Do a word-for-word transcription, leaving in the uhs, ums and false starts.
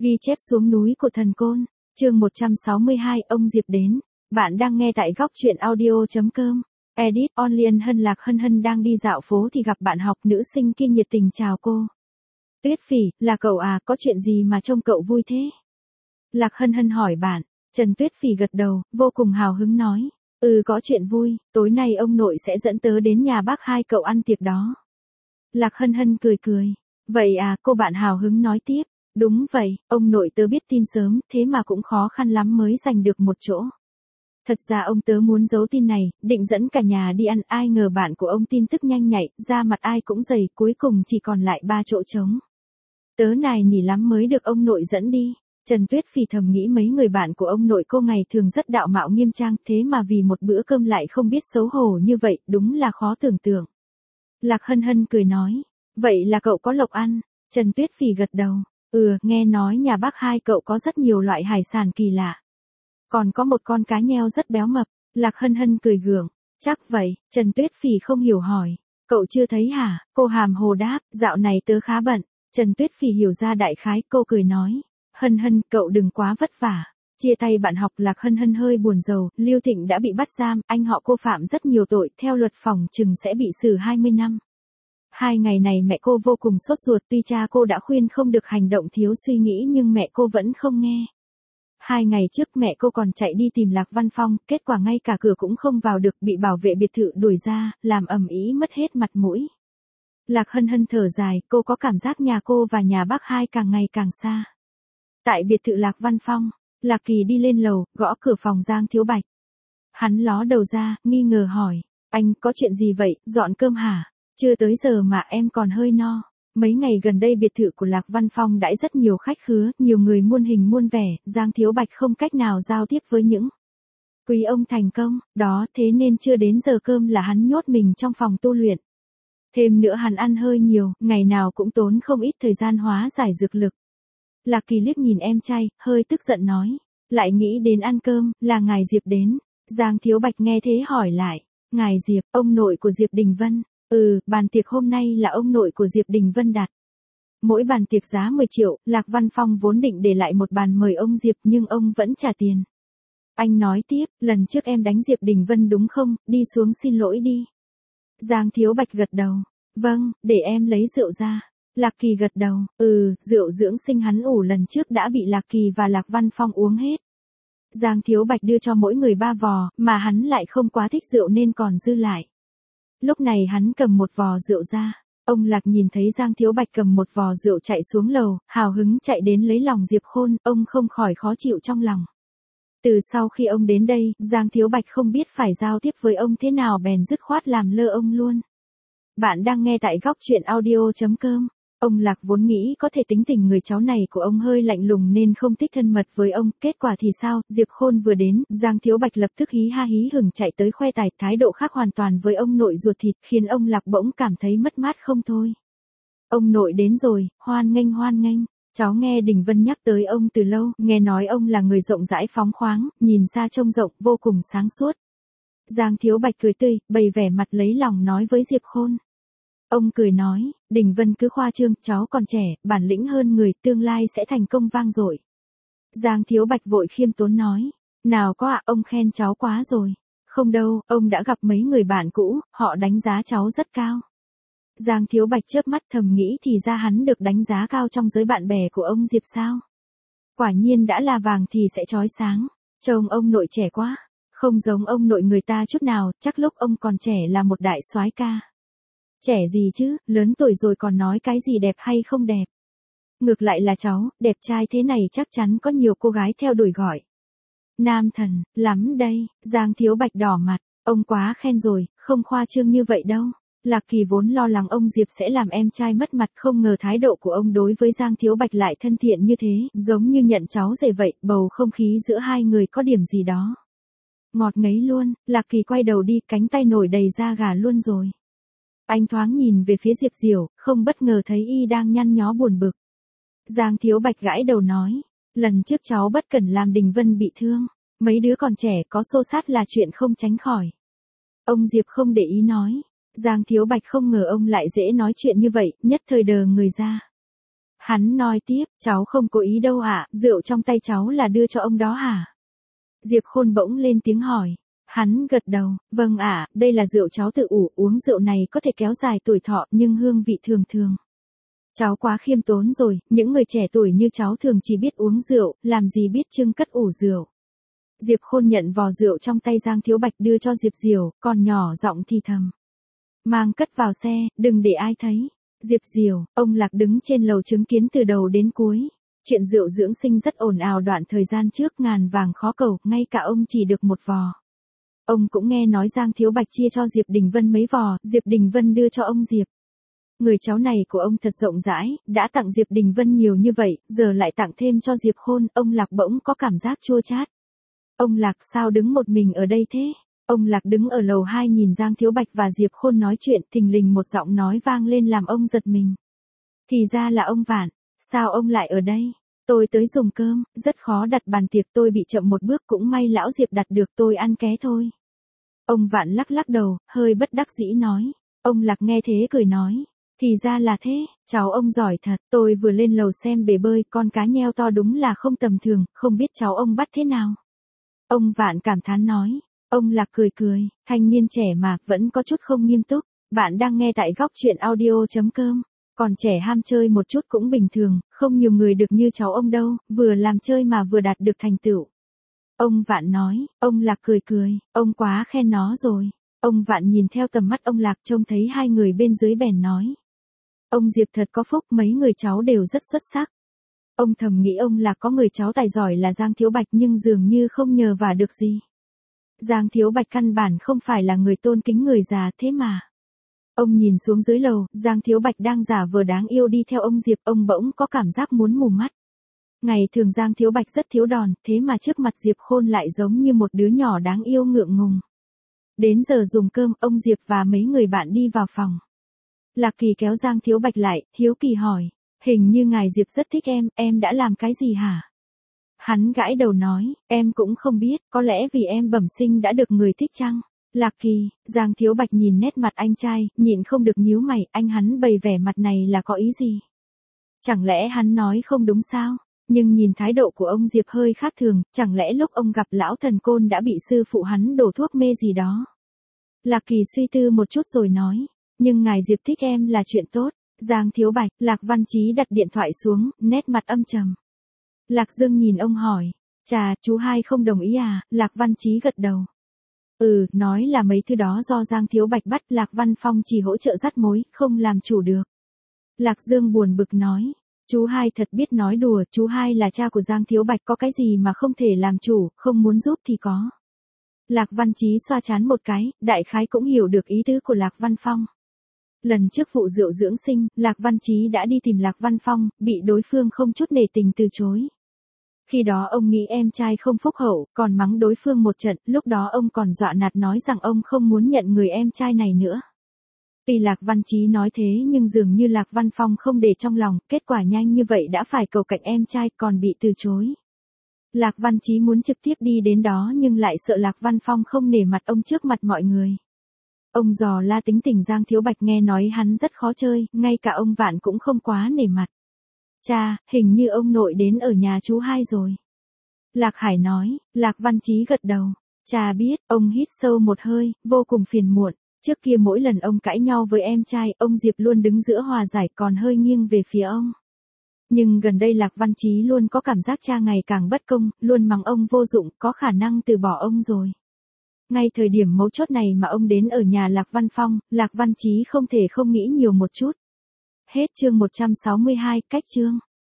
Ghi chép xuống núi của thần côn, chương một trăm sáu mươi hai, ông Diệp đến. Bạn đang nghe tại góc truyện audio.com. Edit Onlien Hân. Lạc Hân Hân đang đi dạo phố thì gặp bạn học nữ sinh kia nhiệt tình chào cô. Tuyết Phỉ, là cậu à, có chuyện gì mà trông cậu vui thế? Lạc Hân Hân hỏi bạn. Trần Tuyết Phỉ gật đầu, vô cùng hào hứng nói. Ừ, có chuyện vui, tối nay ông nội sẽ dẫn tớ đến nhà bác hai cậu ăn tiệc đó. Lạc Hân Hân cười cười. Vậy à, cô bạn hào hứng nói tiếp. Đúng vậy, ông nội tớ biết tin sớm, thế mà cũng khó khăn lắm mới giành được một chỗ. Thật ra ông tớ muốn giấu tin này, định dẫn cả nhà đi ăn, ai ngờ bạn của ông tin tức nhanh nhạy, da mặt ai cũng dày, cuối cùng chỉ còn lại ba chỗ trống. Tớ này nỉ lắm mới được ông nội dẫn đi. Trần Tuyết Phỉ thầm nghĩ mấy người bạn của ông nội cô ngày thường rất đạo mạo nghiêm trang, thế mà vì một bữa cơm lại không biết xấu hổ như vậy, đúng là khó tưởng tượng. Lạc Hân Hân cười nói, vậy là cậu có lộc ăn. Trần Tuyết Phỉ gật đầu. Ừ, nghe nói nhà bác hai cậu có rất nhiều loại hải sản kỳ lạ. Còn có một con cá nheo rất béo mập. Lạc Hân Hân cười gượng. Chắc vậy. Trần Tuyết Phỉ không hiểu hỏi. Cậu chưa thấy hả? Cô hàm hồ đáp, dạo này tớ khá bận. Trần Tuyết Phỉ hiểu ra đại khái, cô cười nói. Hân Hân, cậu đừng quá vất vả. Chia tay bạn học, Lạc Hân Hân hơi buồn rầu, Lưu Thịnh đã bị bắt giam, anh họ cô phạm rất nhiều tội, theo luật phòng trừng sẽ bị xử hai mươi năm. Hai ngày này mẹ cô vô cùng sốt ruột, tuy cha cô đã khuyên không được hành động thiếu suy nghĩ nhưng mẹ cô vẫn không nghe. Hai ngày trước mẹ cô còn chạy đi tìm Lạc Văn Phong, kết quả ngay cả cửa cũng không vào được, bị bảo vệ biệt thự đuổi ra, làm ầm ĩ mất hết mặt mũi. Lạc Hân Hân thở dài, cô có cảm giác nhà cô và nhà bác hai càng ngày càng xa. Tại biệt thự Lạc Văn Phong, Lạc Kỳ đi lên lầu, gõ cửa phòng Giang Thiếu Bạch. Hắn ló đầu ra, nghi ngờ hỏi, anh có chuyện gì vậy, dọn cơm hả? Chưa tới giờ mà em còn hơi no. Mấy ngày gần đây biệt thự của Lạc Văn Phong đãi rất nhiều khách khứa, nhiều người muôn hình muôn vẻ, Giang Thiếu Bạch không cách nào giao tiếp với những quý ông thành công, đó thế nên chưa đến giờ cơm là hắn nhốt mình trong phòng tu luyện. Thêm nữa hắn ăn hơi nhiều, ngày nào cũng tốn không ít thời gian hóa giải dược lực. Lạc Kỳ liếc nhìn em trai, hơi tức giận nói, lại nghĩ đến ăn cơm, là ngài Diệp đến. Giang Thiếu Bạch nghe thế hỏi lại, ngài Diệp, ông nội của Diệp Đình Vân. Ừ, bàn tiệc hôm nay là ông nội của Diệp Đình Vân đặt. Mỗi bàn tiệc giá mười triệu, Lạc Văn Phong vốn định để lại một bàn mời ông Diệp nhưng ông vẫn trả tiền. Anh nói tiếp, lần trước em đánh Diệp Đình Vân đúng không, đi xuống xin lỗi đi. Giang Thiếu Bạch gật đầu. Vâng, để em lấy rượu ra. Lạc Kỳ gật đầu, ừ, rượu dưỡng sinh hắn ủ lần trước đã bị Lạc Kỳ và Lạc Văn Phong uống hết. Giang Thiếu Bạch đưa cho mỗi người ba vò, mà hắn lại không quá thích rượu nên còn dư lại. Lúc này hắn cầm một vò rượu ra. Ông Lạc nhìn thấy Giang Thiếu Bạch cầm một vò rượu chạy xuống lầu, hào hứng chạy đến lấy lòng Diệp Khôn, ông không khỏi khó chịu trong lòng. Từ sau khi ông đến đây, Giang Thiếu Bạch không biết phải giao tiếp với ông thế nào bèn dứt khoát làm lơ ông luôn. Bạn đang nghe tại góc truyện audio.com. Ông Lạc vốn nghĩ có thể tính tình người cháu này của ông hơi lạnh lùng nên không thích thân mật với ông, kết quả thì sao, Diệp Khôn vừa đến, Giang Thiếu Bạch lập tức hí ha hí hửng chạy tới khoe tài, thái độ khác hoàn toàn với ông nội ruột thịt, khiến ông Lạc bỗng cảm thấy mất mát không thôi. Ông nội đến rồi, hoan nghênh hoan nghênh, cháu nghe Đình Vân nhắc tới ông từ lâu, nghe nói ông là người rộng rãi phóng khoáng, nhìn xa trông rộng, vô cùng sáng suốt. Giang Thiếu Bạch cười tươi, bày vẻ mặt lấy lòng nói với Diệp Khôn. Ông cười nói, Đình Vân cứ khoa trương, cháu còn trẻ, bản lĩnh hơn người, tương lai sẽ thành công vang dội. Giang Thiếu Bạch vội khiêm tốn nói, nào có ạ, ông khen cháu quá rồi. Không đâu, ông đã gặp mấy người bạn cũ, họ đánh giá cháu rất cao. Giang Thiếu Bạch chớp mắt thầm nghĩ thì ra hắn được đánh giá cao trong giới bạn bè của ông Diệp sao. Quả nhiên đã là vàng thì sẽ chói sáng, trông ông nội trẻ quá, không giống ông nội người ta chút nào, chắc lúc ông còn trẻ là một đại soái ca. Trẻ gì chứ, lớn tuổi rồi còn nói cái gì đẹp hay không đẹp. Ngược lại là cháu, đẹp trai thế này chắc chắn có nhiều cô gái theo đuổi gọi. Nam thần, lắm đây, Giang Thiếu Bạch đỏ mặt, ông quá khen rồi, không khoa trương như vậy đâu. Lạc Kỳ vốn lo lắng ông Diệp sẽ làm em trai mất mặt, không ngờ thái độ của ông đối với Giang Thiếu Bạch lại thân thiện như thế, giống như nhận cháu rể vậy, bầu không khí giữa hai người có điểm gì đó. Ngọt ngấy luôn, Lạc Kỳ quay đầu đi, cánh tay nổi đầy da gà luôn rồi. Anh thoáng nhìn về phía Diệp Diểu, không bất ngờ thấy y đang nhăn nhó buồn bực. Giang Thiếu Bạch gãi đầu nói, lần trước cháu bất cẩn làm Đình Vân bị thương, mấy đứa còn trẻ có xô xát là chuyện không tránh khỏi. Ông Diệp không để ý nói, Giang Thiếu Bạch không ngờ ông lại dễ nói chuyện như vậy, nhất thời đờ người ra. Hắn nói tiếp, cháu không cố ý đâu ạ, rượu trong tay cháu là đưa cho ông đó hả? Diệp Khôn bỗng lên tiếng hỏi. Hắn gật đầu, vâng ạ, đây là rượu cháu tự ủ, uống rượu này có thể kéo dài tuổi thọ nhưng hương vị thường thường. Cháu quá khiêm tốn rồi, những người trẻ tuổi như cháu thường chỉ biết uống rượu, làm gì biết trưng cất ủ rượu. Diệp Khôn nhận vò rượu trong tay Giang Thiếu Bạch đưa cho Diệp Diều, còn nhỏ giọng thì thầm. Mang cất vào xe, đừng để ai thấy. Diệp Diều, ông Lạc đứng trên lầu chứng kiến từ đầu đến cuối. Chuyện rượu dưỡng sinh rất ồn ào đoạn thời gian trước ngàn vàng khó cầu, ngay cả ông chỉ được một vò. Ông cũng nghe nói Giang Thiếu Bạch chia cho Diệp Đình Vân mấy vò, Diệp Đình Vân đưa cho ông Diệp. Người cháu này của ông thật rộng rãi, đã tặng Diệp Đình Vân nhiều như vậy, giờ lại tặng thêm cho Diệp Khôn, ông Lạc bỗng có cảm giác chua chát. Ông Lạc sao đứng một mình ở đây thế? Ông Lạc đứng ở lầu hai nhìn Giang Thiếu Bạch và Diệp Khôn nói chuyện, thình lình một giọng nói vang lên làm ông giật mình. Thì ra là ông Vạn, sao ông lại ở đây? Tôi tới dùng cơm, rất khó đặt bàn tiệc, tôi bị chậm một bước, cũng may lão Diệp đặt được, tôi ăn ké thôi. Ông Vạn lắc lắc đầu, hơi bất đắc dĩ nói. Ông Lạc nghe thế cười nói. Thì ra là thế, cháu ông giỏi thật, tôi vừa lên lầu xem bể bơi, con cá nheo to đúng là không tầm thường, không biết cháu ông bắt thế nào. Ông Vạn cảm thán nói. Ông Lạc cười cười, thanh niên trẻ mà, vẫn có chút không nghiêm túc. Bạn đang nghe tại góc truyện audio chấm com. Còn trẻ ham chơi một chút cũng bình thường, không nhiều người được như cháu ông đâu, vừa làm chơi mà vừa đạt được thành tựu. Ông Vạn nói, ông Lạc cười cười, ông quá khen nó rồi. Ông Vạn nhìn theo tầm mắt ông Lạc trông thấy hai người bên dưới bèn nói. Ông Diệp thật có phúc, mấy người cháu đều rất xuất sắc. Ông thầm nghĩ ông Lạc có người cháu tài giỏi là Giang Thiếu Bạch nhưng dường như không nhờ vả được gì. Giang Thiếu Bạch căn bản không phải là người tôn kính người già thế mà. Ông nhìn xuống dưới lầu, Giang Thiếu Bạch đang giả vờ đáng yêu đi theo ông Diệp, ông bỗng có cảm giác muốn mù mắt. Ngày thường Giang Thiếu Bạch rất thiếu đòn, thế mà trước mặt Diệp Khôn lại giống như một đứa nhỏ đáng yêu ngượng ngùng. Đến giờ dùng cơm, ông Diệp và mấy người bạn đi vào phòng. Lạc Kỳ kéo Giang Thiếu Bạch lại, hiếu kỳ hỏi, hình như ngài Diệp rất thích em, em đã làm cái gì hả? Hắn gãi đầu nói, em cũng không biết, có lẽ vì em bẩm sinh đã được người thích chăng? Lạc Kỳ, Giang Thiếu Bạch nhìn nét mặt anh trai, nhịn không được nhíu mày, anh hắn bày vẻ mặt này là có ý gì? Chẳng lẽ hắn nói không đúng sao? Nhưng nhìn thái độ của ông Diệp hơi khác thường, chẳng lẽ lúc ông gặp lão thần côn đã bị sư phụ hắn đổ thuốc mê gì đó? Lạc Kỳ suy tư một chút rồi nói, nhưng ngài Diệp thích em là chuyện tốt. Giang Thiếu Bạch, Lạc Văn Chí đặt điện thoại xuống, nét mặt âm trầm. Lạc Dương nhìn ông hỏi, chà, chú hai không đồng ý à? Lạc Văn Chí gật đầu. Ừ, nói là mấy thứ đó do Giang Thiếu Bạch bắt, Lạc Văn Phong chỉ hỗ trợ dắt mối, không làm chủ được. Lạc Dương buồn bực nói, chú hai thật biết nói đùa, chú hai là cha của Giang Thiếu Bạch, có cái gì mà không thể làm chủ, không muốn giúp thì có. Lạc Văn Chí xoa trán một cái, đại khái cũng hiểu được ý tứ của Lạc Văn Phong. Lần trước vụ rượu dưỡng sinh, Lạc Văn Chí đã đi tìm Lạc Văn Phong, bị đối phương không chút nể tình từ chối. Khi đó ông nghĩ em trai không phúc hậu, còn mắng đối phương một trận, lúc đó ông còn dọa nạt nói rằng ông không muốn nhận người em trai này nữa. Tuy Lạc Văn Chí nói thế nhưng dường như Lạc Văn Phong không để trong lòng, kết quả nhanh như vậy đã phải cầu cạnh em trai còn bị từ chối. Lạc Văn Chí muốn trực tiếp đi đến đó nhưng lại sợ Lạc Văn Phong không nể mặt ông trước mặt mọi người. Ông dò la tính tình Giang Thiếu Bạch nghe nói hắn rất khó chơi, ngay cả ông Vạn cũng không quá nể mặt. Cha, hình như ông nội đến ở nhà chú hai rồi. Lạc Hải nói, Lạc Văn Chí gật đầu. Cha biết, ông hít sâu một hơi, vô cùng phiền muộn. Trước kia mỗi lần ông cãi nhau với em trai, ông Diệp luôn đứng giữa hòa giải còn hơi nghiêng về phía ông. Nhưng gần đây Lạc Văn Chí luôn có cảm giác cha ngày càng bất công, luôn mắng ông vô dụng, có khả năng từ bỏ ông rồi. Ngay thời điểm mấu chốt này mà ông đến ở nhà Lạc Văn Phong, Lạc Văn Chí không thể không nghĩ nhiều một chút. Hết chương một trăm sáu mươi hai, cách chương.